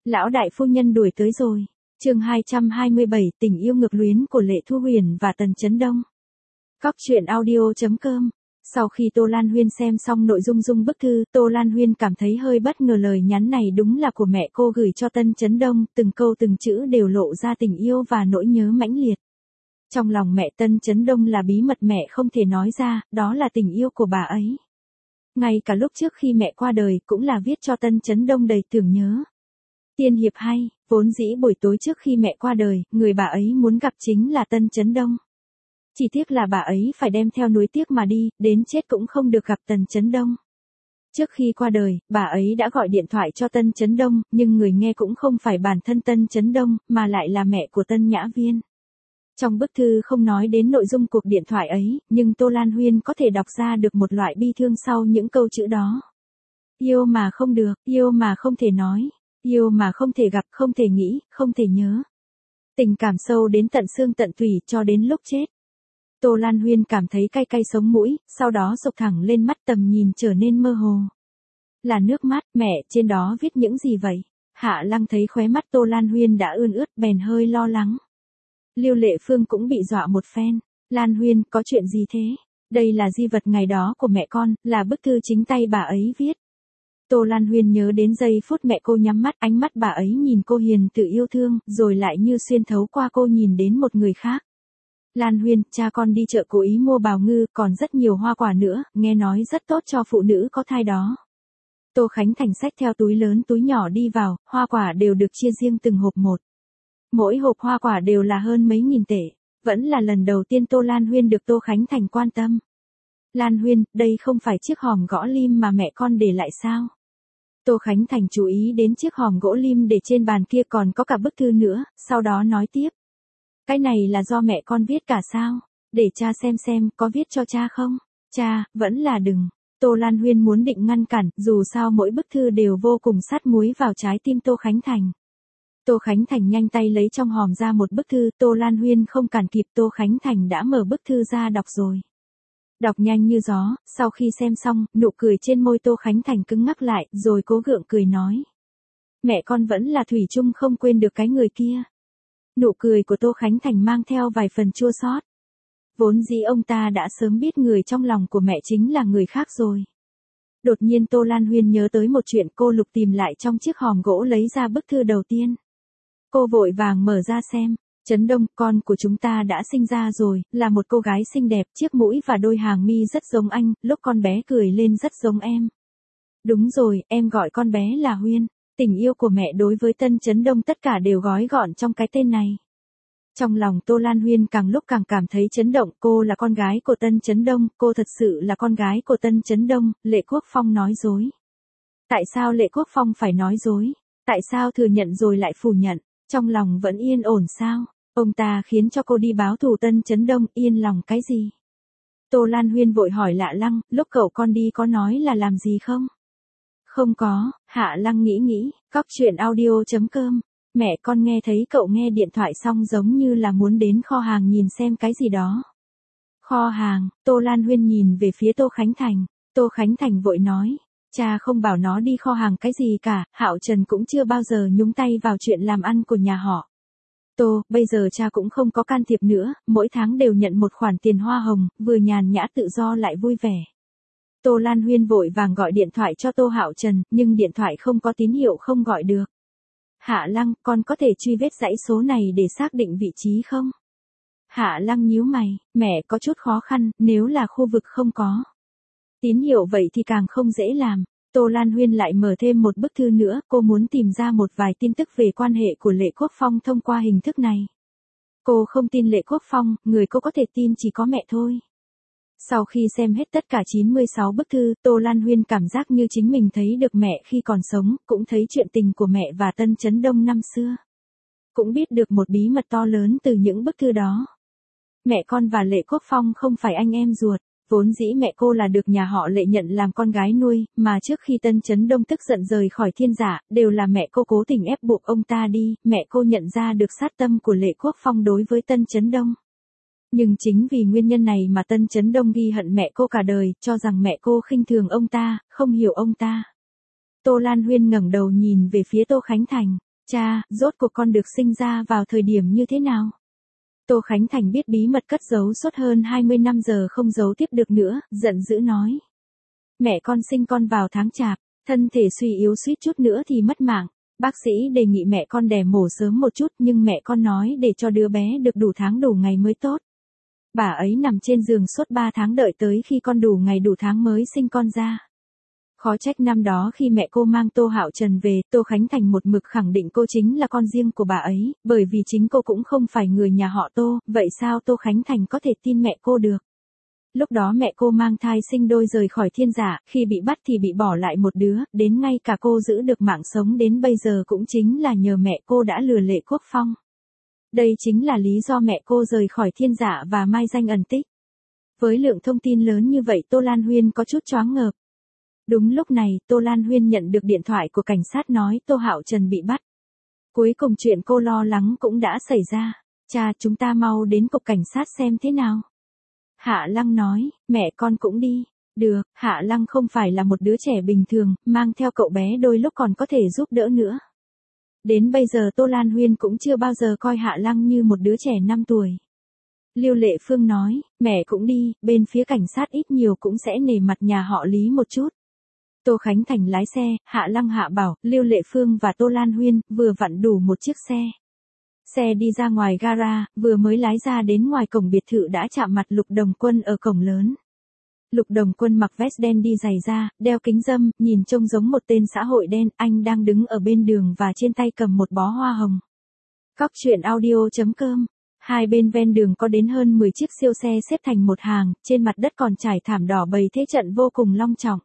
Lão đại phu nhân đuổi tới rồi. Chương 227, tình yêu ngược luyến của Lệ Thu Huyền và Tần Chấn Đông. Cóc truyện audio.com. Sau khi Tô Lan Huyên xem xong nội dung bức thư, Tô Lan Huyên cảm thấy hơi bất ngờ, lời nhắn này đúng là của mẹ cô gửi cho Tân Chấn Đông, từng câu từng chữ đều lộ ra tình yêu và nỗi nhớ mãnh liệt. Trong lòng mẹ Tân Chấn Đông là bí mật mẹ không thể nói ra, đó là tình yêu của bà ấy. Ngay cả lúc trước khi mẹ qua đời cũng là viết cho Tân Chấn Đông đầy tưởng nhớ. Tiên hiệp hay, vốn dĩ buổi tối trước khi mẹ qua đời, người bà ấy muốn gặp chính là Tân Chấn Đông. Chỉ tiếc là bà ấy phải đem theo nuối tiếc mà đi, đến chết cũng không được gặp Tần Chấn Đông. Trước khi qua đời, bà ấy đã gọi điện thoại cho Tân Chấn Đông, nhưng người nghe cũng không phải bản thân Tân Chấn Đông, mà lại là mẹ của Tân Nhã Viên. Trong bức thư không nói đến nội dung cuộc điện thoại ấy, nhưng Tô Lan Huyên có thể đọc ra được một loại bi thương sau những câu chữ đó. Yêu mà không được, yêu mà không thể nói, yêu mà không thể gặp, không thể nghĩ, không thể nhớ. Tình cảm sâu đến tận xương tận tủy cho đến lúc chết. Tô Lan Huyên cảm thấy cay cay sống mũi, sau đó sộc thẳng lên mắt, tầm nhìn trở nên mơ hồ. Là nước mắt. Mẹ, trên đó viết những gì vậy? Hạ Lăng thấy khóe mắt Tô Lan Huyên đã ươn ướt bèn hơi lo lắng. Lưu Lệ Phương cũng bị dọa một phen. Lan Huyên, có chuyện gì thế? Đây là di vật ngày đó của mẹ con, là bức thư chính tay bà ấy viết. Tô Lan Huyên nhớ đến giây phút mẹ cô nhắm mắt, ánh mắt bà ấy nhìn cô hiền từ yêu thương, rồi lại như xuyên thấu qua cô nhìn đến một người khác. Lan Huyên, cha con đi chợ cố ý mua bào ngư, còn rất nhiều hoa quả nữa, nghe nói rất tốt cho phụ nữ có thai đó. Tô Khánh Thành xách theo túi lớn túi nhỏ đi vào, hoa quả đều được chia riêng từng hộp một. Mỗi hộp hoa quả đều là hơn mấy nghìn tệ, vẫn là lần đầu tiên Tô Lan Huyên được Tô Khánh Thành quan tâm. Lan Huyên, đây không phải chiếc hòm gõ lim mà mẹ con để lại sao? Tô Khánh Thành chú ý đến chiếc hòm gỗ lim để trên bàn kia còn có cả bức thư nữa, sau đó nói tiếp. Cái này là do mẹ con viết cả sao? Để cha xem có viết cho cha không? Cha, vẫn là đừng. Tô Lan Huyên muốn định ngăn cản, dù sao mỗi bức thư đều vô cùng sát muối vào trái tim Tô Khánh Thành. Tô Khánh Thành nhanh tay lấy trong hòm ra một bức thư, Tô Lan Huyên không cản kịp, Tô Khánh Thành đã mở bức thư ra đọc rồi. Đọc nhanh như gió, sau khi xem xong, nụ cười trên môi Tô Khánh Thành cứng ngắc lại, rồi cố gượng cười nói. Mẹ con vẫn là thủy chung không quên được cái người kia. Nụ cười của Tô Khánh Thành mang theo vài phần chua xót. Vốn dĩ ông ta đã sớm biết người trong lòng của mẹ chính là người khác rồi. Đột nhiên Tô Lan Huyên nhớ tới một chuyện, cô lục tìm lại trong chiếc hòm gỗ lấy ra bức thư đầu tiên. Cô vội vàng mở ra xem. Chấn Đông, con của chúng ta đã sinh ra rồi, là một cô gái xinh đẹp, chiếc mũi và đôi hàng mi rất giống anh, lúc con bé cười lên rất giống em. Đúng rồi, em gọi con bé là Huyên. Tình yêu của mẹ đối với Tân Chấn Đông tất cả đều gói gọn trong cái tên này. Trong lòng Tô Lan Huyên càng lúc càng cảm thấy chấn động, cô là con gái của Tân Chấn Đông, cô thật sự là con gái của Tân Chấn Đông. Lệ Quốc Phong nói dối. Tại sao Lệ Quốc Phong phải nói dối? Tại sao thừa nhận rồi lại phủ nhận? Trong lòng vẫn yên ổn sao? Ông ta khiến cho cô đi báo thù Tân Chấn Đông, yên lòng cái gì? Tô Lan Huyên vội hỏi Lạ Lăng, lúc cậu con đi có nói là làm gì không? Không có. Hạ Lăng nghĩ, cóc truyện audio.com. Mẹ con nghe thấy cậu nghe điện thoại xong giống như là muốn đến kho hàng nhìn xem cái gì đó. Kho hàng. Tô Lan Huyên nhìn về phía Tô Khánh Thành. Tô Khánh Thành vội nói. Cha không bảo nó đi kho hàng cái gì cả, Hạo Trần cũng chưa bao giờ nhúng tay vào chuyện làm ăn của nhà họ. Tô, bây giờ cha cũng không có can thiệp nữa, mỗi tháng đều nhận một khoản tiền hoa hồng, vừa nhàn nhã tự do lại vui vẻ. Tô Lan Huyên vội vàng gọi điện thoại cho Tô Hạo Trần, nhưng điện thoại không có tín hiệu, không gọi được. Hạ Lăng, con có thể truy vết dãy số này để xác định vị trí không? Hạ Lăng nhíu mày, mẹ có chút khó khăn, nếu là khu vực không có tín hiệu vậy thì càng không dễ làm. Tô Lan Huyên lại mở thêm một bức thư nữa, cô muốn tìm ra một vài tin tức về quan hệ của Lệ Quốc Phong thông qua hình thức này. Cô không tin Lệ Quốc Phong, người cô có thể tin chỉ có mẹ thôi. Sau khi xem hết tất cả 96 bức thư, Tô Lan Huyên cảm giác như chính mình thấy được mẹ khi còn sống, cũng thấy chuyện tình của mẹ và Tân Chấn Đông năm xưa. Cũng biết được một bí mật to lớn từ những bức thư đó. Mẹ con và Lệ Quốc Phong không phải anh em ruột. Vốn dĩ mẹ cô là được nhà họ Lệ nhận làm con gái nuôi, mà trước khi Tân Chấn Đông tức giận rời khỏi Thiên Giả, đều là mẹ cô cố tình ép buộc ông ta đi, mẹ cô nhận ra được sát tâm của Lệ Quốc Phong đối với Tân Chấn Đông. Nhưng chính vì nguyên nhân này mà Tân Chấn Đông ghi hận mẹ cô cả đời, cho rằng mẹ cô khinh thường ông ta, không hiểu ông ta. Tô Lan Huyên ngẩng đầu nhìn về phía Tô Khánh Thành. Cha, rốt cuộc con được sinh ra vào thời điểm như thế nào? Tô Khánh Thành biết bí mật cất giấu suốt hơn 20 năm giờ không giấu tiếp được nữa, giận dữ nói. Mẹ con sinh con vào tháng Chạp, thân thể suy yếu suýt chút nữa thì mất mạng. Bác sĩ đề nghị mẹ con đẻ mổ sớm một chút nhưng mẹ con nói để cho đứa bé được đủ tháng đủ ngày mới tốt. Bà ấy nằm trên giường suốt 3 tháng đợi tới khi con đủ ngày đủ tháng mới sinh con ra. Khó trách năm đó khi mẹ cô mang Tô Hạo Trần về, Tô Khánh Thành một mực khẳng định cô chính là con riêng của bà ấy, bởi vì chính cô cũng không phải người nhà họ Tô, vậy sao Tô Khánh Thành có thể tin mẹ cô được? Lúc đó mẹ cô mang thai sinh đôi rời khỏi thiên giả, khi bị bắt thì bị bỏ lại một đứa, đến ngay cả cô giữ được mạng sống đến bây giờ cũng chính là nhờ mẹ cô đã lừa Lệ Quốc Phong. Đây chính là lý do mẹ cô rời khỏi thiên giả và mai danh ẩn tích. Với lượng thông tin lớn như vậy Tô Lan Huyên có chút choáng ngợp. Đúng lúc này, Tô Lan Huyên nhận được điện thoại của cảnh sát nói Tô Hạo Trần bị bắt. Cuối cùng chuyện cô lo lắng cũng đã xảy ra. Cha, chúng ta mau đến cục cảnh sát xem thế nào. Hạ Lăng nói, mẹ con cũng đi. Được, Hạ Lăng không phải là một đứa trẻ bình thường, mang theo cậu bé đôi lúc còn có thể giúp đỡ nữa. Đến bây giờ Tô Lan Huyên cũng chưa bao giờ coi Hạ Lăng như một đứa trẻ 5 tuổi. Lưu Lệ Phương nói, mẹ cũng đi, bên phía cảnh sát ít nhiều cũng sẽ nể mặt nhà họ Lý một chút. Tô Khánh Thành lái xe, Hạ Lăng Hạ Bảo, Lưu Lệ Phương và Tô Lan Huyên vừa vặn đủ một chiếc xe. Xe đi ra ngoài gara, vừa mới lái ra đến ngoài cổng biệt thự đã chạm mặt Lục Đồng Quân ở cổng lớn. Lục Đồng Quân mặc vest đen đi giày da, đeo kính râm, nhìn trông giống một tên xã hội đen, anh đang đứng ở bên đường và trên tay cầm một bó hoa hồng. Cóc truyện audio.com. Hai bên ven đường có đến hơn 10 chiếc siêu xe xếp thành một hàng, trên mặt đất còn trải thảm đỏ bày thế trận vô cùng long trọng.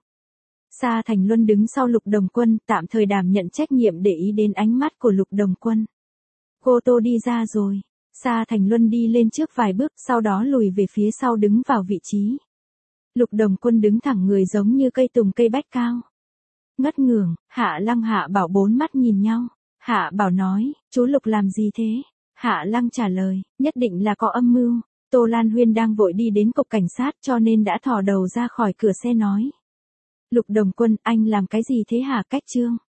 Sa Thành Luân đứng sau Lục Đồng Quân, tạm thời đảm nhận trách nhiệm để ý đến ánh mắt của Lục Đồng Quân. Cô Tô đi ra rồi. Sa Thành Luân đi lên trước vài bước, sau đó lùi về phía sau đứng vào vị trí. Lục Đồng Quân đứng thẳng người giống như cây tùng cây bách cao. Ngất ngưởng, Hạ Lăng Hạ Bảo bốn mắt nhìn nhau. Hạ Bảo nói, chú Lục làm gì thế? Hạ Lăng trả lời, nhất định là có âm mưu. Tô Lan Huyên đang vội đi đến cục cảnh sát cho nên đã thò đầu ra khỏi cửa xe nói. Lục Đồng Quân, anh làm cái gì thế hả? Cách Trương?